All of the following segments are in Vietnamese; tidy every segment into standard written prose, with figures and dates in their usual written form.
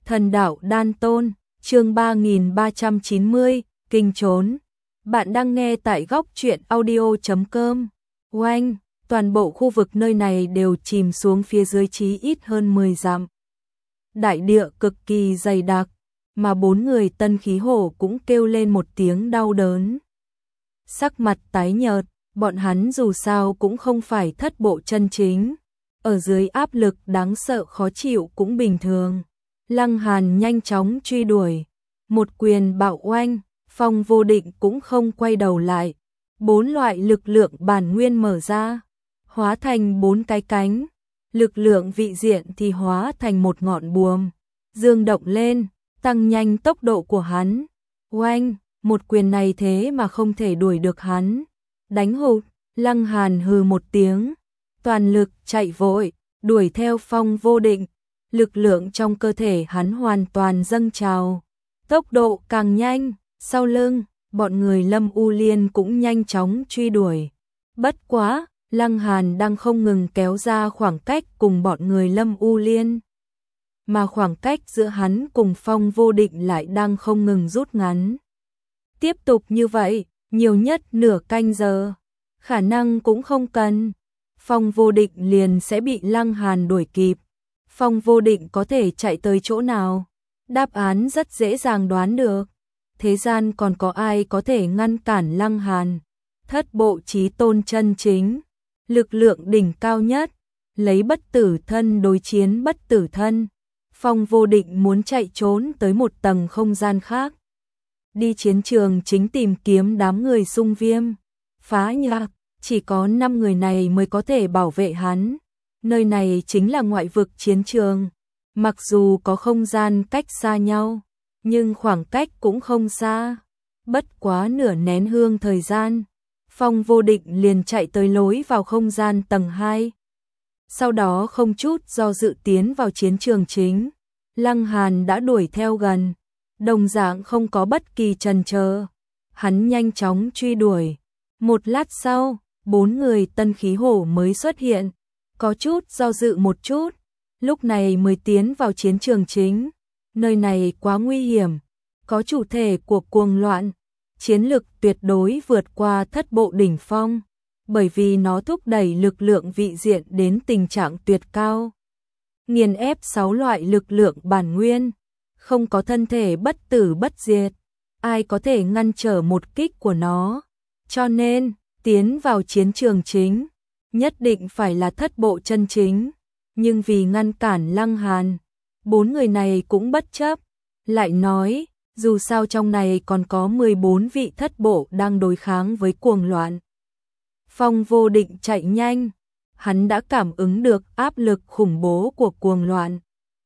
Thần đạo đan tôn, chương 3390, kinh trốn. Bạn đang nghe tại góc truyện audio.com. Oanh, toàn bộ khu vực nơi này đều chìm xuống phía dưới chí ít hơn 10 dặm. Đại địa cực kỳ dày đặc, mà bốn người Tân Khí Hổ cũng kêu lên một tiếng đau đớn. Sắc mặt tái nhợt, bọn hắn dù sao cũng không phải thất bộ chân chính. Ở dưới áp lực đáng sợ khó chịu cũng bình thường. Lăng Hàn nhanh chóng truy đuổi, một quyền bạo oanh, Phong Vô Định cũng không quay đầu lại. Bốn loại lực lượng bản nguyên mở ra, hóa thành bốn cái cánh, lực lượng vị diện thì hóa thành một ngọn buồm, dương động lên, tăng nhanh tốc độ của hắn. Oanh, một quyền này thế mà không thể đuổi được hắn. Đánh hụt, Lăng Hàn hừ một tiếng, toàn lực chạy vội, đuổi theo Phong Vô Định. Lực lượng trong cơ thể hắn hoàn toàn dâng trào, tốc độ càng nhanh, sau lưng, bọn người Lâm U Liên cũng nhanh chóng truy đuổi. Bất quá, Lăng Hàn đang không ngừng kéo ra khoảng cách cùng bọn người Lâm U Liên, mà khoảng cách giữa hắn cùng Phong Vô Định lại đang không ngừng rút ngắn. Tiếp tục như vậy, nhiều nhất nửa canh giờ, khả năng cũng không cần, Phong Vô Định liền sẽ bị Lăng Hàn đuổi kịp. Phong Vô Định có thể chạy tới chỗ nào? Đáp án rất dễ dàng đoán được. Thế gian còn có ai có thể ngăn cản Lăng Hàn? Thất bộ chí tôn chân chính, lực lượng đỉnh cao nhất, lấy bất tử thân đối chiến bất tử thân. Phong Vô Định muốn chạy trốn tới một tầng không gian khác. Đi chiến trường chính tìm kiếm đám người Xung Viêm, Phá Nhạc, chỉ có 5 người này mới có thể bảo vệ hắn. Nơi này chính là ngoại vực chiến trường, mặc dù có không gian cách xa nhau, nhưng khoảng cách cũng không xa. Bất quá nửa nén hương thời gian, Phong Vô Định liền chạy tới lối vào không gian tầng 2. Sau đó không chút do dự tiến vào chiến trường chính. Lăng Hàn đã đuổi theo gần, đồng dạng không có bất kỳ chần chờ. Hắn nhanh chóng truy đuổi. Một lát sau, 4 người Tân Khí Hổ mới xuất hiện. Có chút do dự một chút, lúc này mới tiến vào chiến trường chính. Nơi này quá nguy hiểm, có chủ thể của cuồng loạn, chiến lực tuyệt đối vượt qua thất bộ đỉnh phong, bởi vì nó thúc đẩy lực lượng vị diện đến tình trạng tuyệt cao. Nghiền ép 6 loại lực lượng bản nguyên, không có thân thể bất tử bất diệt, ai có thể ngăn trở một kích của nó. Cho nên, tiến vào chiến trường chính nhất định phải là thất bộ chân chính, nhưng vì ngăn cản Lăng Hàn, 4 người này cũng bất chấp, lại nói, dù sao trong này còn có 14 vị thất bộ đang đối kháng với cuồng loạn. Phong Vô Định chạy nhanh, hắn đã cảm ứng được áp lực khủng bố của cuồng loạn.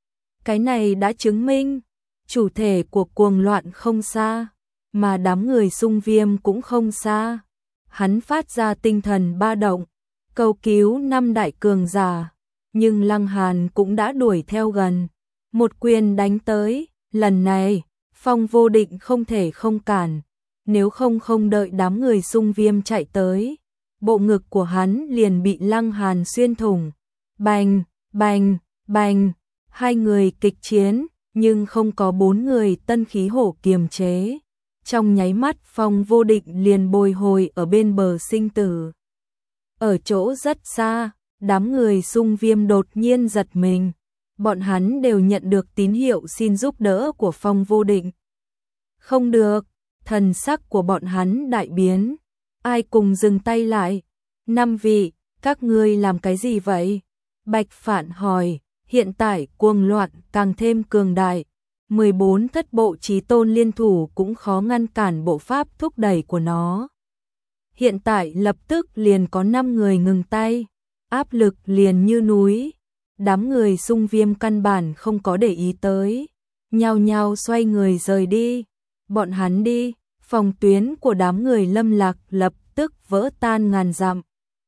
Cái này đã chứng minh, chủ thể của cuồng loạn không xa, mà đám người Xung Viêm cũng không xa. Hắn phát ra tinh thần ba động, cầu cứu 5 đại cường giả, nhưng Lăng Hàn cũng đã đuổi theo gần. Một quyền đánh tới, lần này, Phong Vô Định không thể không cản, nếu không đợi đám người Xung Viêm chạy tới, bộ ngực của hắn liền bị Lăng Hàn xuyên thủng. Bành, bành, bành, hai người kịch chiến, nhưng không có 4 người Tân Khí Hổ kiềm chế. Trong nháy mắt Phong Vô Định liền bồi hồi ở bên bờ sinh tử. Ở chỗ rất xa, đám người Xung Viêm đột nhiên giật mình. Bọn hắn đều nhận được tín hiệu xin giúp đỡ của Phong Vô Định. Không được, thần sắc của bọn hắn đại biến. Ai cùng dừng tay lại? 5 vị, các ngươi làm cái gì vậy? Bạch Phạn hỏi, hiện tại cuồng loạn càng thêm cường đại. 14 thất bộ chí tôn liên thủ cũng khó ngăn cản bộ pháp thúc đẩy của nó. Hiện tại lập tức liền có 5 người ngừng tay, áp lực liền như núi. Đám người Xung Viêm căn bản không có để ý tới, nhao nhao xoay người rời đi. Bọn hắn đi, phòng tuyến của đám người Lâm Lạc lập tức vỡ tan ngàn dặm.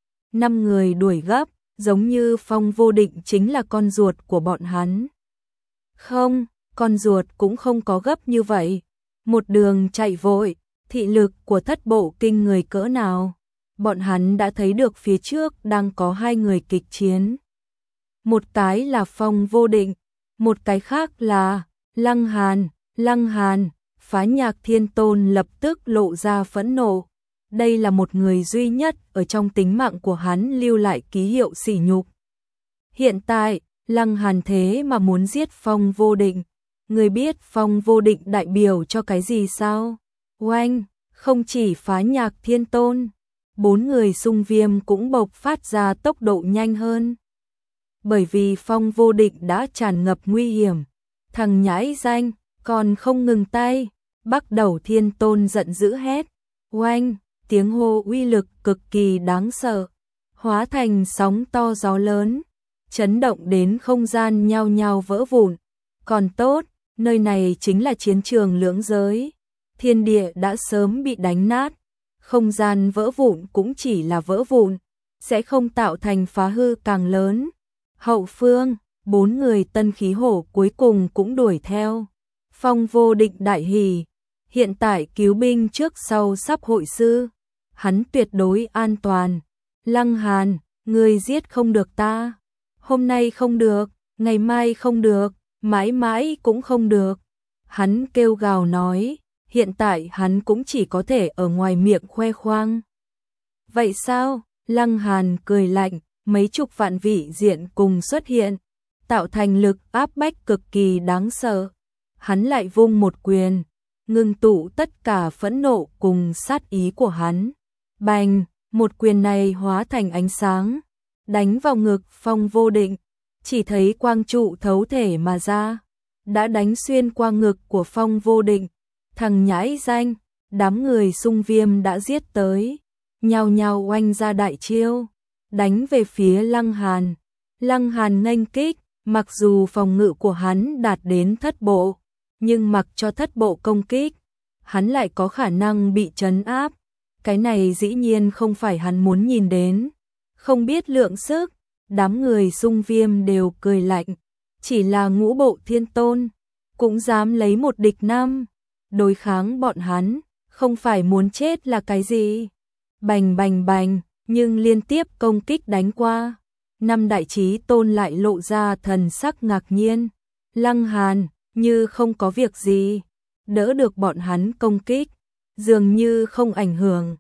5 người đuổi gấp, giống như Phong Vô Định chính là con ruột của bọn hắn. Không, con ruột cũng không có gấp như vậy. Một đường chạy vội, thị lực của thất bộ kinh người cỡ nào. Bọn hắn đã thấy được phía trước đang có 2 người kịch chiến. Một cái là Phong Vô Định, một cái khác là Lăng Hàn, Phá Nhạc Thiên Tôn lập tức lộ ra phẫn nộ. Đây là một người duy nhất ở trong tính mạng của hắn lưu lại ký hiệu sỉ nhục. Hiện tại, Lăng Hàn thế mà muốn giết Phong Vô Định. Người biết Phong Vô Định đại biểu cho cái gì sao? Oanh, không chỉ Phá Nhạc Thiên Tôn, 4 người xung viêm cũng bộc phát ra tốc độ nhanh hơn. Bởi vì Phong Vô Định đã tràn ngập nguy hiểm. Thằng nhãi danh, còn không ngừng tay. Bắc Đầu Thiên Tôn giận dữ hét. Oanh, tiếng hô uy lực cực kỳ đáng sợ. Hóa thành sóng to gió lớn. Chấn động đến không gian nhao nhao vỡ vụn. Còn tốt, nơi này chính là chiến trường lưỡng giới. Thiên địa đã sớm bị đánh nát. Không gian vỡ vụn cũng chỉ là vỡ vụn, sẽ không tạo thành phá hư càng lớn. Hậu phương, 4 người tân khí hổ cuối cùng cũng đuổi theo. Phong Vô Định đại hỉ, hiện tại cứu binh trước sau sắp hội sư, hắn tuyệt đối an toàn. Lăng Hàn, ngươi giết không được ta, hôm nay không được, ngày mai không được, mãi mãi cũng không được. Hắn kêu gào nói, hiện tại hắn cũng chỉ có thể ở ngoài miệng khoe khoang. Vậy sao? Lăng Hàn cười lạnh, mấy chục vạn vị diện cùng xuất hiện, tạo thành lực áp bách cực kỳ đáng sợ. Hắn lại vung một quyền, ngưng tụ tất cả phẫn nộ cùng sát ý của hắn. Bành, một quyền này hóa thành ánh sáng, đánh vào ngực Phong Vô Định, chỉ thấy quang trụ thấu thể mà ra, đã đánh xuyên qua ngực của Phong Vô Định. Thằng nhãi danh, đám người xung viêm đã giết tới, nhao nhao oanh ra đại chiêu, đánh về phía Lăng Hàn. Lăng Hàn nghênh kích, mặc dù phòng ngự của hắn đạt đến thất bộ, nhưng mặc cho thất bộ công kích, hắn lại có khả năng bị trấn áp. Cái này dĩ nhiên không phải hắn muốn nhìn đến. Không biết lượng sức, đám người xung viêm đều cười lạnh, chỉ là Ngũ Bộ Thiên Tôn cũng dám lấy một địch năm, đối kháng bọn hắn, không phải muốn chết là cái gì. Bành bành bành, nhưng liên tiếp công kích đánh qua, 5 đại chí tôn lại lộ ra thần sắc ngạc nhiên. Lăng Hàn như không có việc gì, đỡ được bọn hắn công kích, dường như không ảnh hưởng.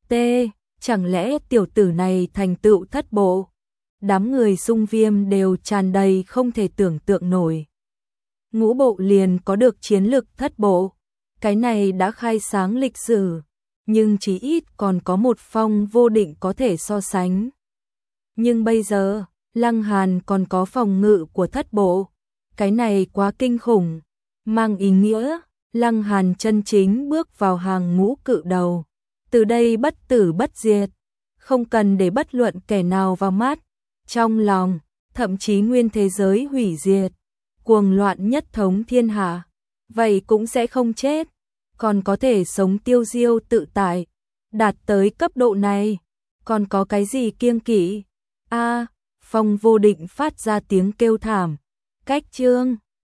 Chẳng lẽ tiểu tử này thành tựu thất bộ? Đám người xung viêm đều tràn đầy không thể tưởng tượng nổi. Ngũ bộ liền có được chiến lực thất bộ, cái này đã khai sáng lịch sử, nhưng chí ít còn có một Phong Vô Định có thể so sánh. Nhưng bây giờ, Lăng Hàn còn có phòng ngự của thất bộ, cái này quá kinh khủng, mang ý nghĩa Lăng Hàn chân chính bước vào hàng ngũ cự đầu, từ đây bất tử bất diệt, không cần để bất luận kẻ nào vào mắt, trong lòng, thậm chí nguyên thế giới hủy diệt, cuồng loạn nhất thống thiên hạ, vậy cũng sẽ không chết, còn có thể sống tiêu diêu tự tại. Đạt tới cấp độ này, còn có cái gì kiêng kỵ? Phong Vô Định phát ra tiếng kêu thảm. Cách chương